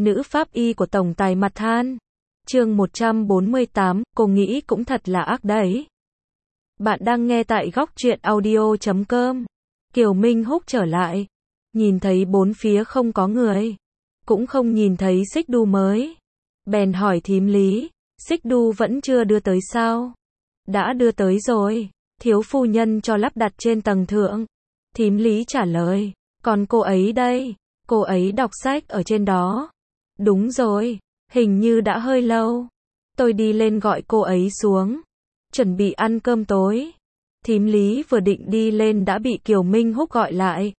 Nữ pháp y của tổng tài mặt than. Chương 148, cô nghĩ cũng thật là ác đấy. Bạn đang nghe tại góc truyện audio.com. Kiều Minh Húc trở lại. Nhìn thấy bốn phía không có người. Cũng không nhìn thấy xích đu mới. Bèn hỏi thím Lý, xích đu vẫn chưa đưa tới sao? Đã đưa tới rồi. Thiếu phu nhân cho lắp đặt trên tầng thượng. Thím Lý trả lời. Còn cô ấy đây. Cô ấy đọc sách ở trên đó. Đúng rồi. Hình như đã hơi lâu. Tôi đi lên gọi cô ấy xuống. Chuẩn bị ăn cơm tối. Thím Lý vừa định đi lên đã bị Kiều Minh Húc gọi lại.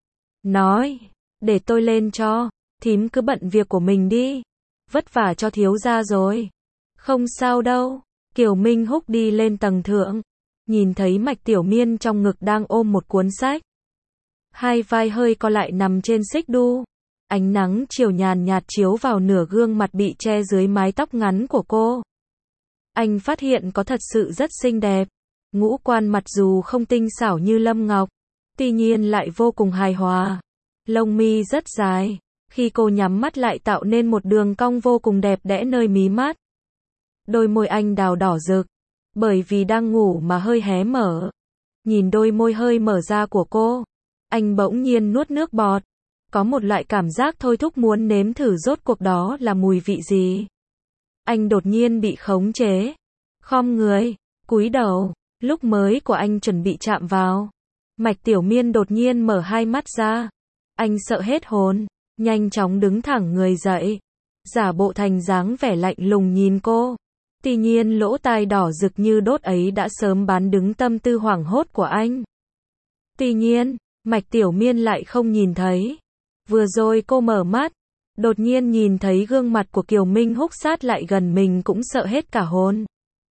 Nói. Để tôi lên cho. Thím cứ bận việc của mình đi. Vất vả cho thiếu gia rồi. Không sao đâu. Kiều Minh Húc đi lên tầng thượng. Nhìn thấy Mạch Tiểu Miên trong ngực đang ôm một cuốn sách. Hai vai hơi co lại nằm trên xích đu. Ánh nắng chiều nhàn nhạt chiếu vào nửa gương mặt bị che dưới mái tóc ngắn của cô. Anh phát hiện có thật sự rất xinh đẹp. Ngũ quan mặc dù không tinh xảo như Lâm Ngọc, tuy nhiên lại vô cùng hài hòa. Lông mi rất dài, khi cô nhắm mắt lại tạo nên một đường cong vô cùng đẹp đẽ nơi mí mắt. Đôi môi anh đào đỏ rực, bởi vì đang ngủ mà hơi hé mở. Nhìn đôi môi hơi mở ra của cô, anh bỗng nhiên nuốt nước bọt. Có một loại cảm giác thôi thúc muốn nếm thử rốt cuộc đó là mùi vị gì. Anh đột nhiên bị khống chế. Khom người, cúi đầu, lúc mới của anh chuẩn bị chạm vào. Mạch Tiểu Miên đột nhiên mở hai mắt ra. Anh sợ hết hồn, nhanh chóng đứng thẳng người dậy. Giả bộ thành dáng vẻ lạnh lùng nhìn cô. Tuy nhiên lỗ tai đỏ rực như đốt ấy đã sớm bán đứng tâm tư hoảng hốt của anh. Tuy nhiên, Mạch Tiểu Miên lại không nhìn thấy. Vừa rồi cô mở mắt, đột nhiên nhìn thấy gương mặt của Kiều Minh Húc sát lại gần mình cũng sợ hết cả hồn.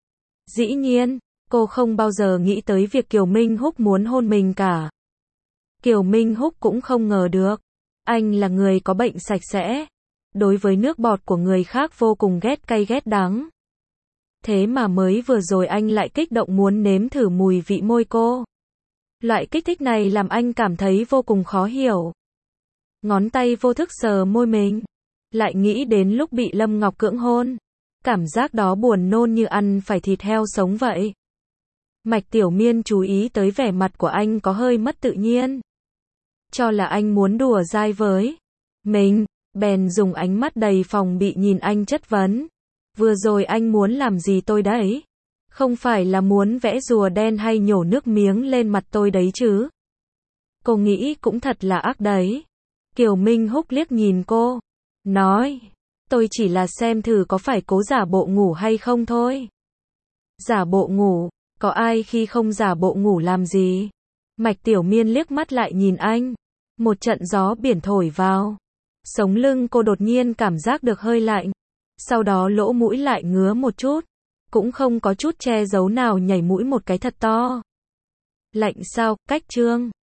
Dĩ nhiên, cô không bao giờ nghĩ tới việc Kiều Minh Húc muốn hôn mình cả. Kiều Minh Húc cũng không ngờ được. Anh là người có bệnh sạch sẽ. Đối với nước bọt của người khác vô cùng ghét cay ghét đắng. Thế mà mới vừa rồi anh lại kích động muốn nếm thử mùi vị môi cô. Loại kích thích này làm anh cảm thấy vô cùng khó hiểu. Ngón tay vô thức sờ môi mình. Lại nghĩ đến lúc bị Lâm Ngọc cưỡng hôn. Cảm giác đó buồn nôn như ăn phải thịt heo sống vậy. Mạch Tiểu Miên chú ý tới vẻ mặt của anh có hơi mất tự nhiên. Cho là anh muốn đùa dai với mình, bèn dùng ánh mắt đầy phòng bị nhìn anh chất vấn. Vừa rồi anh muốn làm gì tôi đấy? Không phải là muốn vẽ rùa đen hay nhổ nước miếng lên mặt tôi đấy chứ? Cô nghĩ cũng thật là ác đấy. Kiều Minh Húc liếc nhìn cô. Nói. Tôi chỉ là xem thử có phải cố giả bộ ngủ hay không thôi. Giả bộ ngủ. Có ai khi không giả bộ ngủ làm gì? Mạch Tiểu Miên liếc mắt lại nhìn anh. Một trận gió biển thổi vào. Sống lưng cô đột nhiên cảm giác được hơi lạnh. Sau đó lỗ mũi lại ngứa một chút. Cũng không có chút che giấu nào nhảy mũi một cái thật to. Lạnh sao? Cách Trương.